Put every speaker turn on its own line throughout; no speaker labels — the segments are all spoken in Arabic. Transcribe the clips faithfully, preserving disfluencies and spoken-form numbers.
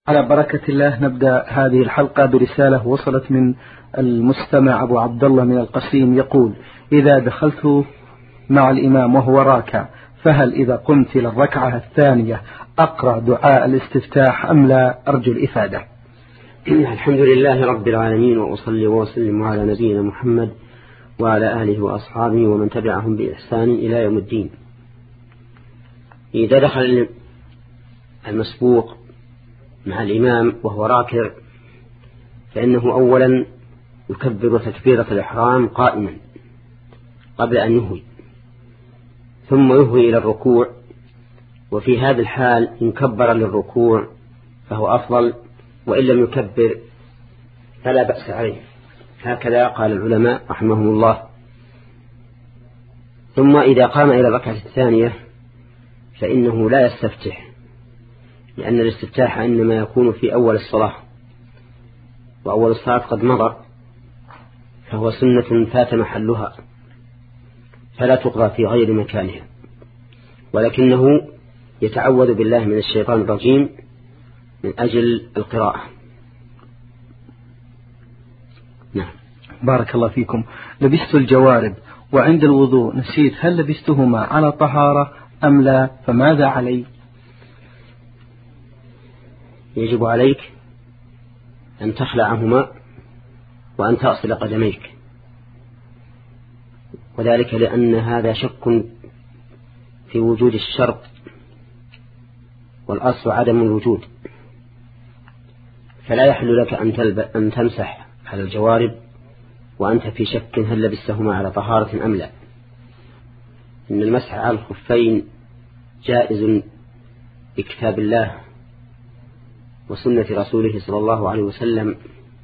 على بركة الله نبدأ هذه الحلقة برسالة وصلت من المستمع أبو عبد الله من القصيم يقول: إذا دخلت مع الإمام وهو راكع فهل إذا قمت إلى الركعة الثانية أقرأ دعاء الاستفتاح أم لا؟ أرجو الإفادة.
الحمد لله رب العالمين، وأصلي وأسلم على نبينا محمد وعلى آله وأصحابه ومن تبعهم بإحسان إلى يوم الدين. إذا دخل المسبوق مع الإمام وهو راكع فإنه أولا يكبر تكبيرة الإحرام قائما قبل أن يهوي، ثم يهوي إلى الركوع، وفي هذا الحال إن كبر للركوع فهو أفضل، وإن لم يكبر فلا بأس عليه. هكذا قال العلماء رحمهم الله. ثم إذا قام إلى الركعة الثانية فإنه لا يستفتح، لأن الاستفتاح إنما يكون في أول الصلاة، وأول الصلاة قد مضى، فهو سنة فات محلها فلا تقضى في غير مكانها، ولكنه يتعوذ بالله من الشيطان الرجيم من أجل القراءة. نعم.
بارك الله فيكم. لبست الجوارب وعند الوضوء نسيت، هل لبستهما على طهارة أم لا؟ فماذا علي؟
يجب عليك أن تخلعهما وأن تغسل قدميك، وذلك لأن هذا شك في وجود الشرط، والأصل عدم الوجود، فلا يحل لك أن, أن تمسح على الجوارب وأنت في شك هل لبستهما على طهارة أم لا. إن المسح على الخفين جائز بكتاب الله وسنة رسوله صلى الله عليه وسلم.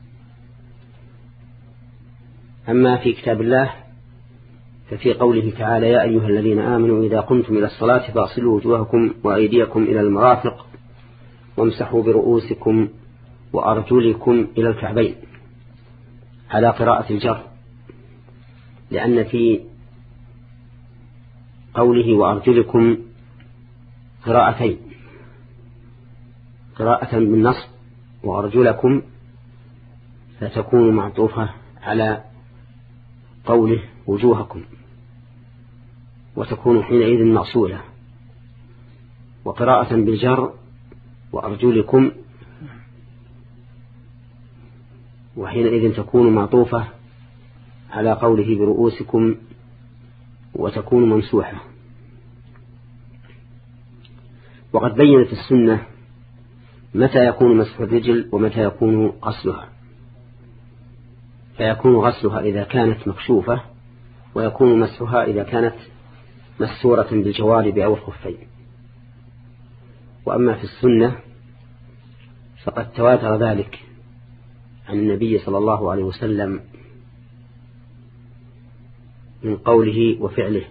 أما في كتاب الله ففي قوله تعالى: يا أيها الذين آمنوا إذا قمتم إلى الصلاة فاغسلوا وجوهكم وأيديكم إلى المرافق وامسحوا برؤوسكم وأرجلكم إلى الكعبين، على قراءة الجر، لأن في قوله وأرجلكم قراءتين: قراءة بالنصب وأرجلكم فتكون معطوفة على قوله وجوهكم، وتكون حينئذ مغسولة، وقراءة بالجر وأرجلكم وحينئذ تكون معطوفة على قوله برؤوسكم وتكون ممسوحة. وقد بينت السنة متى يكون مسح الرجل ومتى يكون غسلها، فيكون غسلها إذا كانت مكشوفة، ويكون مسحها إذا كانت مستورة بالجوارب أو الخفين. وأما في السنة فقد تواتر ذلك عن النبي صلى الله عليه وسلم من قوله وفعله،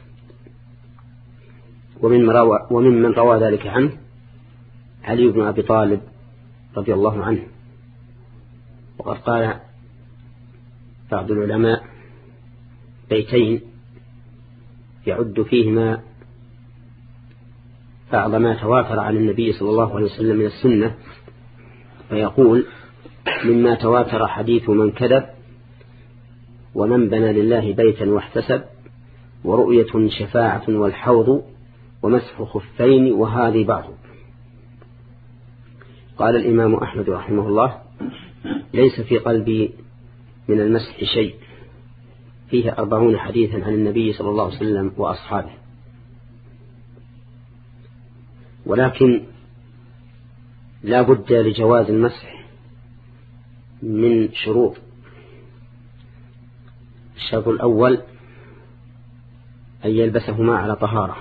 ومن روى وممن روى ذلك عنه علي بن أبي طالب رضي الله عنه. وقد قال بعض العلماء بيتين يعد فيهما بعض ما تواتر عن النبي صلى الله عليه وسلم من السنة، فيقول: مما تواتر حديث من كذب، ومن بنى لله بيتا واحتسب، ورؤية شفاعة والحوض، ومسح خفين، وهذه بعض. قال الإمام أحمد رحمه الله: ليس في قلبي من المسح شيء، فيه أربعون حديثا عن النبي صلى الله عليه وسلم وأصحابه. ولكن لا بد لجواز المسح من شروط. الشرط الأول أن يلبسهما على طهارة،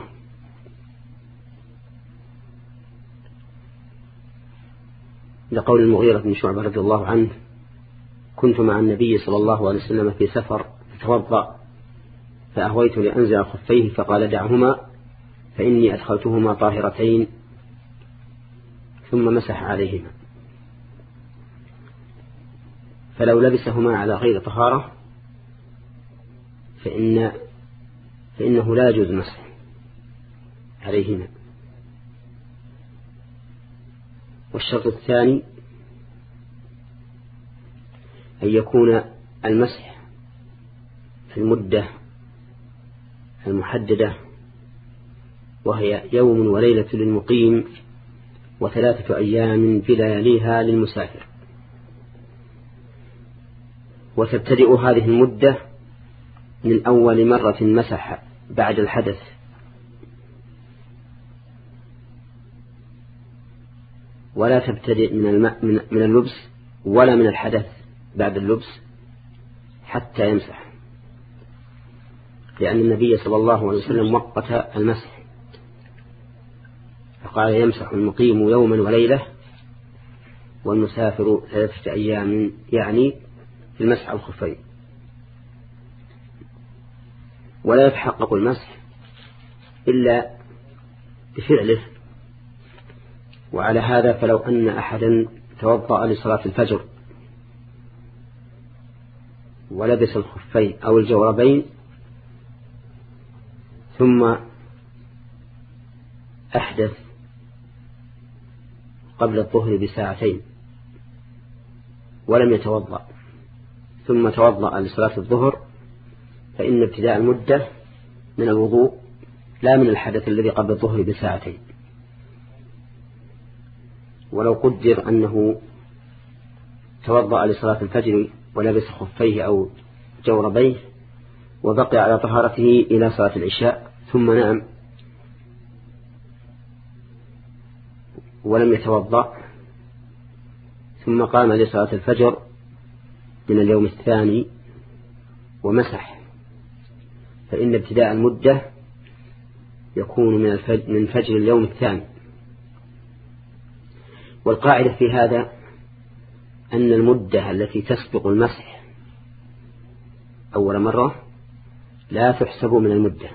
لقول المغيرة بن شعبة رضي الله عنه: كنت مع النبي صلى الله عليه وسلم في سفر فتوضأ فأهويت لأنزع خفيه فقال: دعهما فإني أدخلتهما طاهرتين، ثم مسح عليهما. فلو لبسهما على غير طهارة فإن فإنه لا يجوز مسح عليهما. والشرط الثاني أن يكون المسح في المدة المحددة، وهي يوم وليلة للمقيم وثلاثة أيام بلياليها للمسافر. وتبتدئ هذه المدة من أول مرة مسح بعد الحدث، ولا تبتدئ من, الماء من اللبس ولا من الحدث بعد اللبس حتى يمسح، لأن النبي صلى الله عليه وسلم وقت المسح فقال يمسح المقيم يوما وليلة والمسافر ثلاثة أيام، يعني في المسح الخفين. ولا يتحقق المسح إلا بفعله. وعلى هذا فلو أن أحدا توضأ لصلاة الفجر ولبس الخفين أو الجوربين ثم أحدث قبل الظهر بساعتين ولم يتوضأ ثم توضأ لصلاة الظهر، فإن ابتداء المدة من الوضوء لا من الحدث الذي قبل الظهر بساعتين. ولو قدر أنه توضأ لصلاة الفجر ولبس خفيه أو جوربيه وبقي على طهارته إلى صلاة العشاء ثم نام ولم يتوضأ ثم قام لصلاة الفجر من اليوم الثاني ومسح، فإن ابتداء المدة يكون من الفجر من فجر اليوم الثاني. والقاعدة في هذا أن المدة التي تسبق المسح أول مرة لا تحسب من المدة.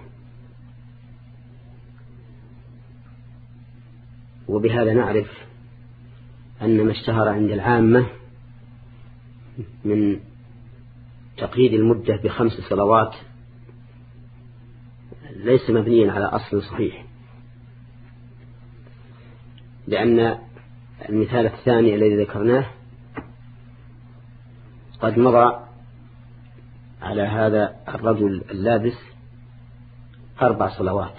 وبهذا نعرف أن ما اشتهر عند العامة من تقييد المدة بخمس صلوات ليس مبنيا على أصل صحيح، لأن المثال الثاني الذي ذكرناه قد مضى على هذا الرجل اللابس أربع صلوات،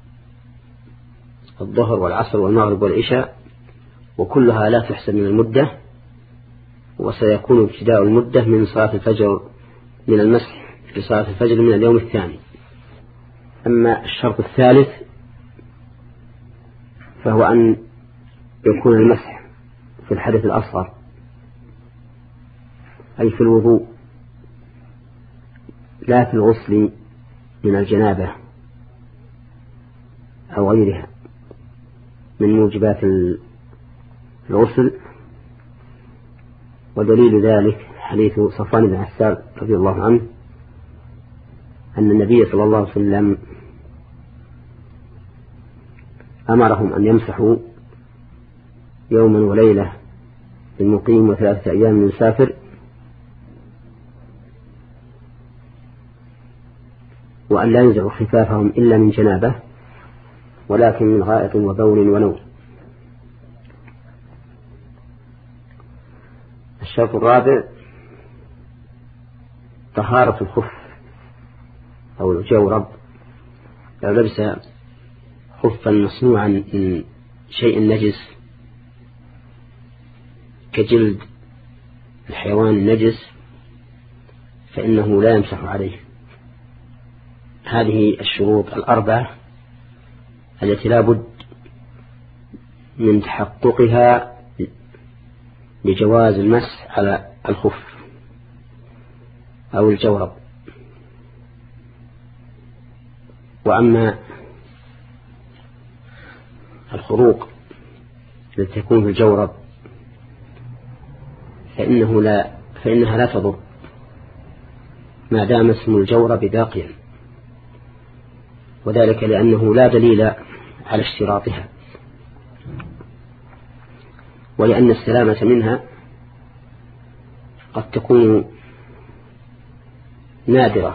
الظهر والعصر والمغرب والعشاء، وكلها لا تحسب من المدة، وسيكون ابتداء المدة من صلاة الفجر من المسح لصلاة الفجر من اليوم الثاني. أما الشرط الثالث فهو أن يكون المسح في الحدث الأصغر أي في الوضوء لا في الغسل من الجنابة أو غيرها من موجبات الغسل. ودليل ذلك حديث صفوان بن عسال رضي الله عنه أن النبي صلى الله عليه وسلم أمرهم أن يمسحوا يوما وليلة للمقيم وثلاثة أيام للمسافر، وأن لا ينزعوا خفافهم إلا من جنابه ولكن من غائط وبول ونوم. الشرط الرابع طهارة الخف أو الجورب. لو لبس خفا مصنوعا من شيء نجس كجلد الحيوان النجس فإنه لا يمسح عليه. هذه الشروط الأربعة التي لا بد من تحققها لجواز المسح على الخف أو الجورب. وأما الخروق التي تكون في الجورب فإنه لا فإنها لا تضر ما دام اسم الجورب باقيا، وذلك لأنه لا دليل على اشتراطها، ولأن السلامة منها قد تكون نادرة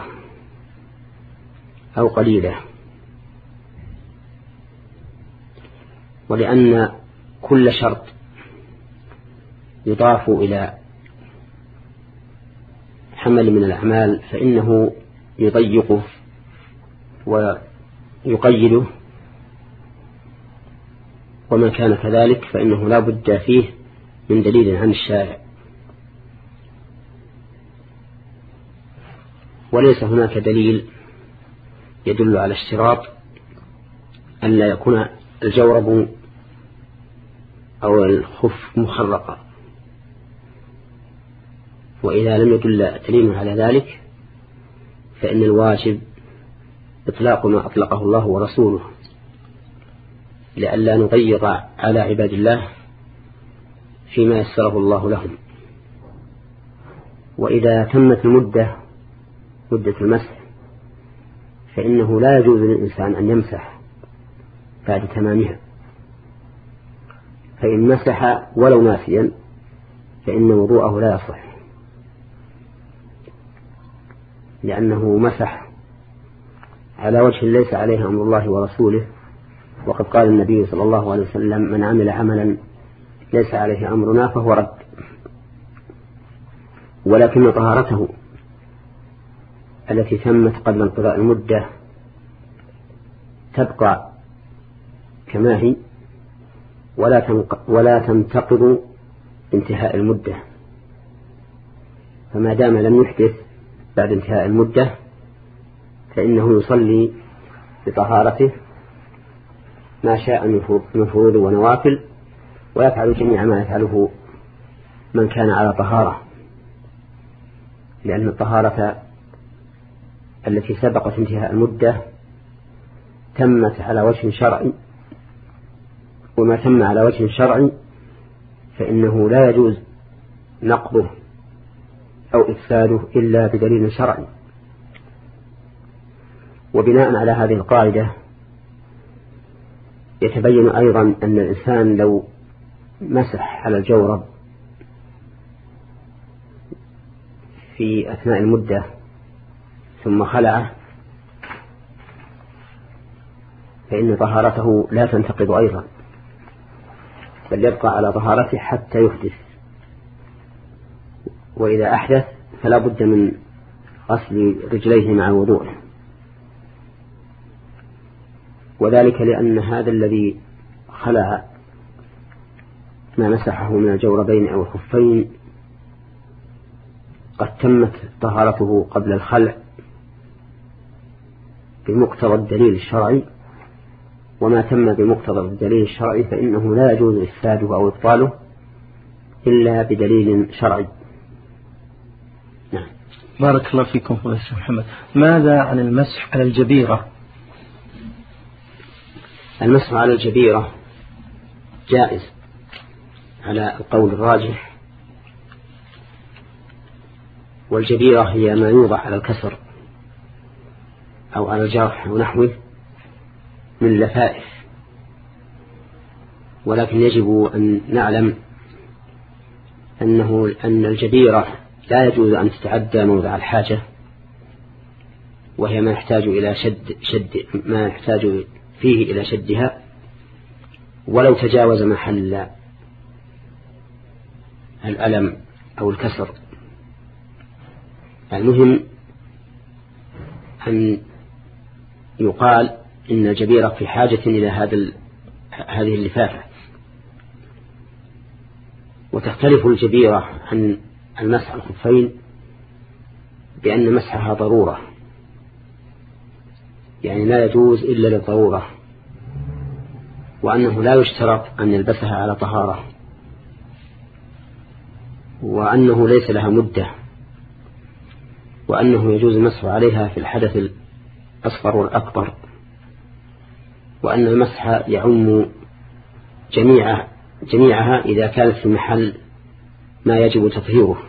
أو قليلة، ولأن كل شرط يضاف إلى حمل من الأعمال فإنه يضيقه ويقيده، وما كان كذلك فإنه لا بد فيه من دليل عن الشارع. وليس هناك دليل يدل على اشتراط أن لا يكون الجورب أو الخف مخرقا، وإذا لم يدل دليل على ذلك فإن الواجب إطلاق ما أطلقه الله ورسوله لئلا نضيق على عباد الله فيما يسره الله لهم. وإذا تمت المدة مدة المسح فإنه لا يجوز للإنسان أن يمسح بعد تمامها، فإن مسح ولو ناسيا فإن وضوءه لا يصح، لأنه مسح على وجه ليس عليه أمر الله ورسوله، وقد قال النبي صلى الله عليه وسلم: من عمل عملا ليس عليه أمرنا فهو رد. ولكن طهارته التي تمت قبل انقضاء المدة تبقى كما هي ولا ولا تنتقض انتهاء المدة، فما دام لم يحدث بعد انتهاء المدة فإنه يصلي بطهارته ما شاء من فروض ونوافل، ويفعل جميع ما يفعله من كان على طهارة، لأن الطهارة التي سبقت انتهاء المدة تمت على وجه شرعي، وما تم على وجه شرعي فإنه لا يجوز نقضه أو إفساده إلا بدليل شرعي. وبناء على هذه القاعدة يتبين أيضا أن الإنسان لو مسح على الجورب في أثناء المدة ثم خلعه فإن طهارته لا تنتقض أيضا، بل يبقى على طهارته حتى يحدث، وإذا أحدث فلا بد من غسل رجليه مع وضوءه، وذلك لأن هذا الذي خلع ما مسحه من الجوربين أو الخفين قد تمت طهارته قبل الخلع بمقتضى الدليل الشرعي، وما تم بمقتضى الدليل الشرعي فإنه لا يجوز إفساده أو إبطاله إلا بدليل شرعي. نعم.
بارك الله فيكم فضيلة الشيخ محمد. ماذا عن المسح على الجبيرة؟
المسح على الجبيرة جائز على القول الراجح، والجبيرة هي ما يوضع على الكسر أو على الجرح ونحوه من اللفائف، ولكن يجب أن نعلم أنه أن الجبيرة لا يجوز أن تتعدى موضع الحاجة، وهي ما يحتاج إلى شد شد ما يحتاج فيه إلى شدها ولو تجاوز محل الألم أو الكسر. المهم أن يقال إن الجبيرة في حاجة إلى هذا هذه اللفافة. وتختلف الجبيرة عن المسح الخفين بأن مسحها ضرورة، يعني لا يجوز إلا للضرورة، وأنه لا يشترط أن يلبسها على طهارة، وأنه ليس لها مدة، وأنه يجوز المسح عليها في الحدث الأصغر والأكبر، وأن المسح يعم جميع جميعها إذا كانت في محل ما يجب تطهيره.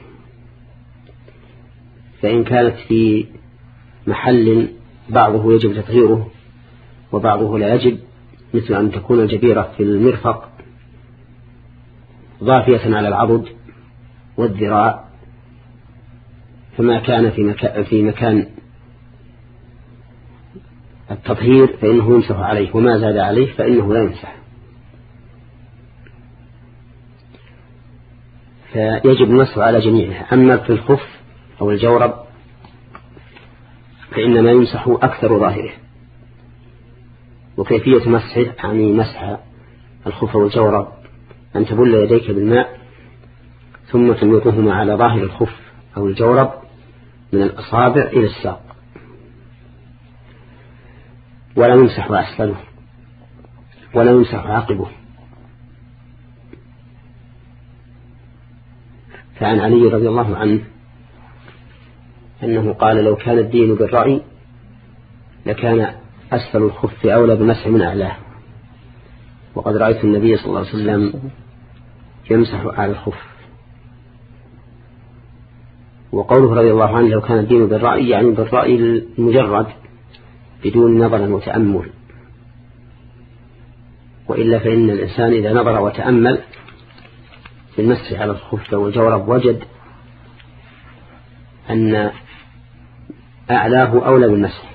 فإن كانت في محل بعضه يجب تطهيره وبعضه لا يجب، مثل أن تكون الجبيرة في المرفق ضافية على العضد والذراع، فما كان في مكان, في مكان التطهير فإنه يمسح عليه، وما زاد عليه فإنه لا يمسح. فيجب المسح على جميعها. أما في الخف أو الجورب فإنما يمسح أكثر ظاهره. وكيفية مسحه يعني مسح الخف والجورب أن تبل يديك بالماء ثم تميطهما على ظاهر الخف أو الجورب من الأصابع إلى الساق، ولا يمسح أسفله ولا يمسح عقبه. فعن علي رضي الله عنه أنه قال: لو كان الدين بالرأي لكان أسفل الخف أولى بالمسح من أعلاه. وقد رأيت النبي صلى الله عليه وسلم يمسح على الخف. وقوله رضي الله عنه لو كان الدين بالرأي يعني بالرأي المجرد بدون نظر وتأمل، وإلا فإن الإنسان إذا نظر وتأمل في المسح على الخف والجورب وجد أن أعلاه أولى بالمسح،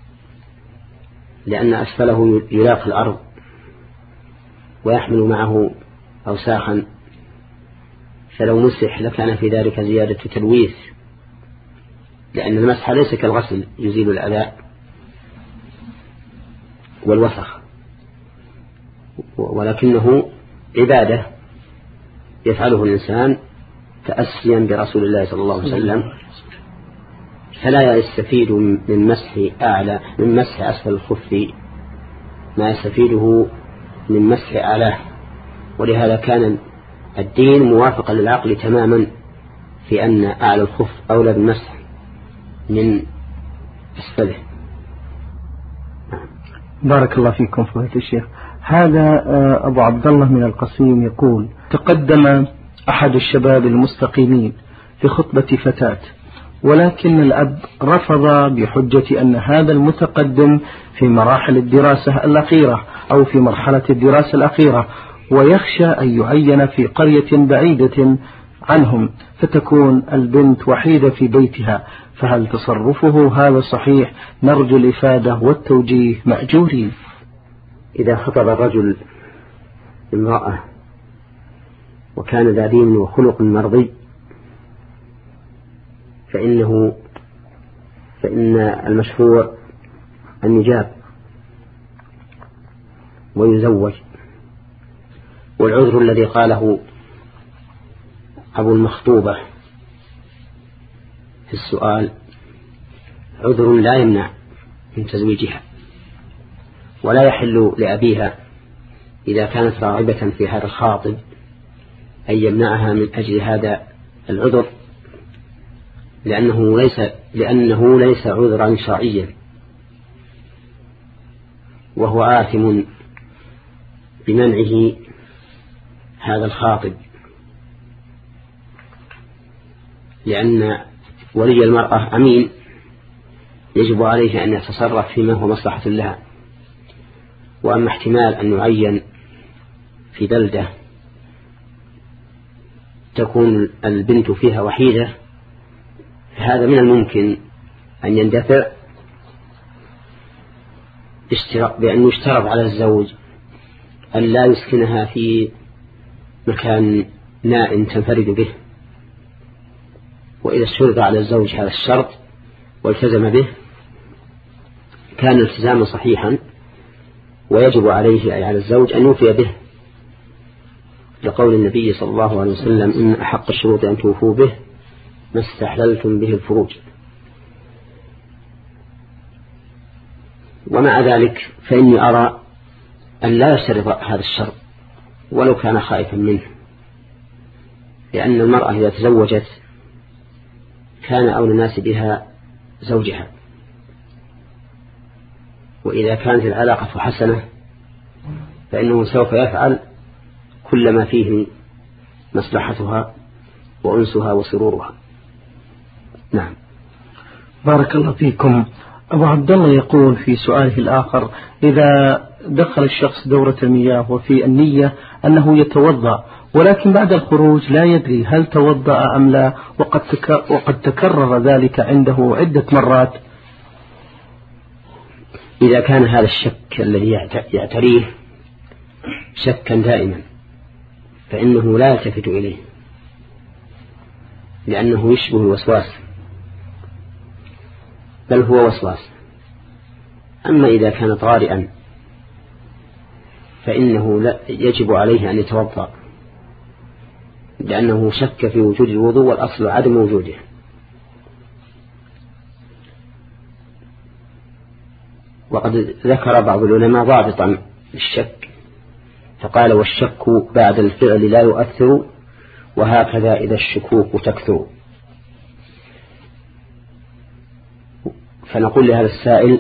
لأن أسفله يلاقي الأرض ويحمل معه أوساخا، فلو مسح لكان في ذلك زيادة تلويث، لأن المسح ليس كالغسل يزيل الأذى والوسخ، ولكنه عبادة يفعله الإنسان تأسيا برسول الله صلى الله عليه وسلم، فلا يستفيد من مسح أعلى من مسح أسفل الخف ما يستفيده من مسح أعلاه. ولهذا كان الدين موافقا للعقل تماما في أن أعلى الخف أولى بالمسح من أسفله.
بارك الله فيكم فضيلة الشيخ. هذا أبو عبد الله من القصيم يقول: تقدم أحد الشباب المستقيمين في خطبة فتاة، ولكن الأب رفض بحجة أن هذا المتقدم في مراحل الدراسة الأخيرة أو في مرحلة الدراسة الأخيرة، ويخشى أن يعين في قرية بعيدة عنهم فتكون البنت وحيدة في بيتها، فهل تصرفه هذا صحيح؟ نرجو الإفادة والتوجيه مأجورين.
إذا خطب الرجل امرأة وكان ذا دين وخلق مرضي فإنه فإن المشروع أن يجاب ويزوج. والعذر الذي قاله أبو المخطوبة في السؤال عذر لا يمنع من تزويجها، ولا يحل لأبيها إذا كانت راغبة في هذا الخاطب أن يمنعها من أجل هذا العذر، لأنه ليس لأنه ليس عذرا شرعيا، وهو آثم بمنعه هذا الخاطب، لأن ولي المرأة أمين يجب عليه أن يتصرف فيما هو مصلحة لها. وأما احتمال أن يعين في بلدة تكون البنت فيها وحيدة، فهذا من الممكن أن يندفع بأن يشترط على الزوج أن لا يسكنها في مكان نائم تنفرد به. وإذا اشترط على الزوج هذا الشرط والتزم به كان التزاما صحيحا، ويجب عليه أي على الزوج أن يوفي به، لقول النبي صلى الله عليه وسلم: إن أحق الشروط أن توفوا به ما استحللتم به الفروج. ومع ذلك فإني أرى أن لا يشترط هذا الشرط ولو كان خائفا منه، لأن المرأة إذا تزوجت كان أولى الناس بها زوجها، وإذا كانت العلاقة حسنة فإنه سوف يفعل كل ما فيه مصلحتها وأنسها وسرورها. نعم.
بارك الله فيكم. أبو عبد الله يقول في سؤاله الآخر: إذا دخل الشخص دورة المياه وفي النية أنه يتوضأ، ولكن بعد الخروج لا يدري هل توضأ أم لا، وقد وقد تكرر ذلك عنده عدة مرات،
إذا كان هذا الشك الذي يعتريه شكا دائما فإنه لا يلتفت إليه، لأنه يشبه الوسواس، بل هو وسواس. أما إذا كان طارئا فإنه لا يجب عليه أن يتوضأ، لأنه شك في وجود الوضوء والأصل عدم وجوده. وقد ذكر بعض العلماء ضابطا للشك فقال: والشك بعد الفعل لا يؤثر، وهكذا إذا الشكوك تكثر. فنقول لهذا السائل: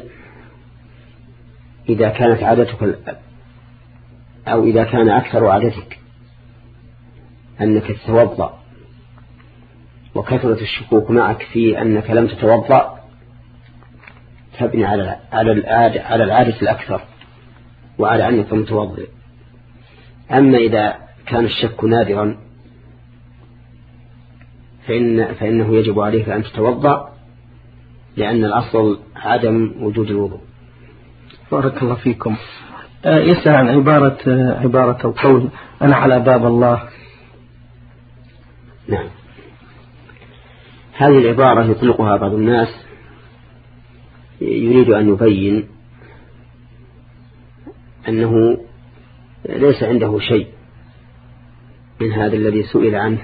إذا كانت عادتك أو إذا كان أكثر عادتك أنك تتوضأ وكثرة الشكوك معك في أنك لم تتوضأ، تبني على على العادة على العادة الأكثر وعلى أنك متوضئ. أما إذا كان الشك نادرا فإن فإنه يجب عليك أن تتوضأ، لأن الأصل عدم وجود الوضوء.
بارك الله فيكم. يسأل عن عبارة عبارة القول: أنا على باب الله.
نعم، هذه العبارة يطلقها بعض الناس يريد أن يبين أنه ليس عنده شيء من هذا الذي سئل عنه،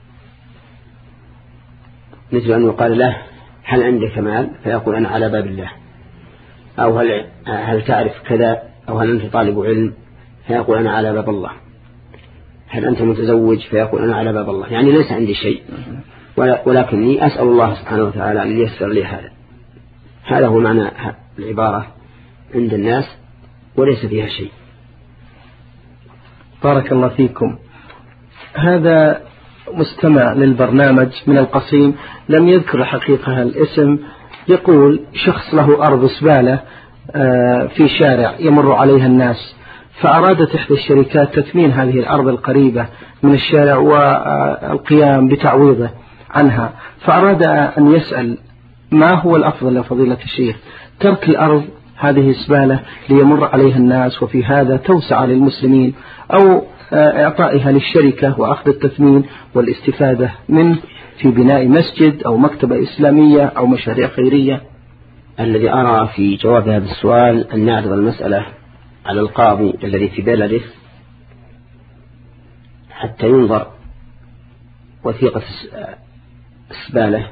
مثل أن يقال له: هل عندك مال؟ فيقول: أنا على باب الله. أو هل, هل تعرف كذا؟ أو هل أنت طالب علم؟ فيقول: أنا على باب الله. هل أنت متزوج؟ فيقول: أنا على باب الله. يعني ليس عندي شيء، ولكني أسأل الله سبحانه وتعالى أن ييسر لي هذا. هذا هو معنى العبارة عند الناس، وليس فيها شيء.
بارك الله فيكم. هذا مستمع للبرنامج من القصيم، لم يذكر حقيقة الاسم، يقول: شخص له أرض زبالة في شارع يمر عليها الناس، فأرادت إحدى الشركات تثمين هذه الأرض القريبة من الشارع والقيام بتعويضه عنها، فأراد أن يسأل: ما هو الأفضل يا فضيلة الشيخ، ترك الأرض هذه الزبالة ليمر عليها الناس وفي هذا توسع للمسلمين، أو إعطائها للشركة وأخذ التثمين والاستفادة منه في بناء مسجد أو مكتبة إسلامية أو مشاريع خيرية؟
الذي أرى في جواب هذا السؤال أن نعرض المسألة على القاضي الذي في بلده حتى ينظر وثيقة الزبالة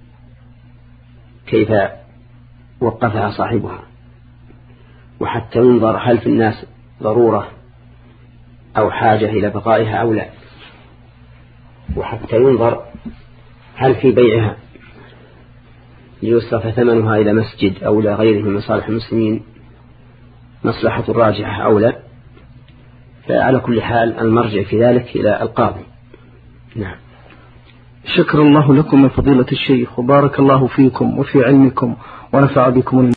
كيف وقفها صاحبها، وحتى ينظر هل في الناس ضرورة أو حاجة إلى بقائها أو لا، وحتى ينظر هل في بيعها ليصرف ثمنها إلى مسجد أو إلى غيره من مصالح المسلمين مصلحة راجحة أو لا. فعلى كل حال المرجع في ذلك إلى القاضي. نعم.
شكر الله لكم يا فضيلة الشيخ، وبارك الله فيكم وفي علمكم ونفع بكم.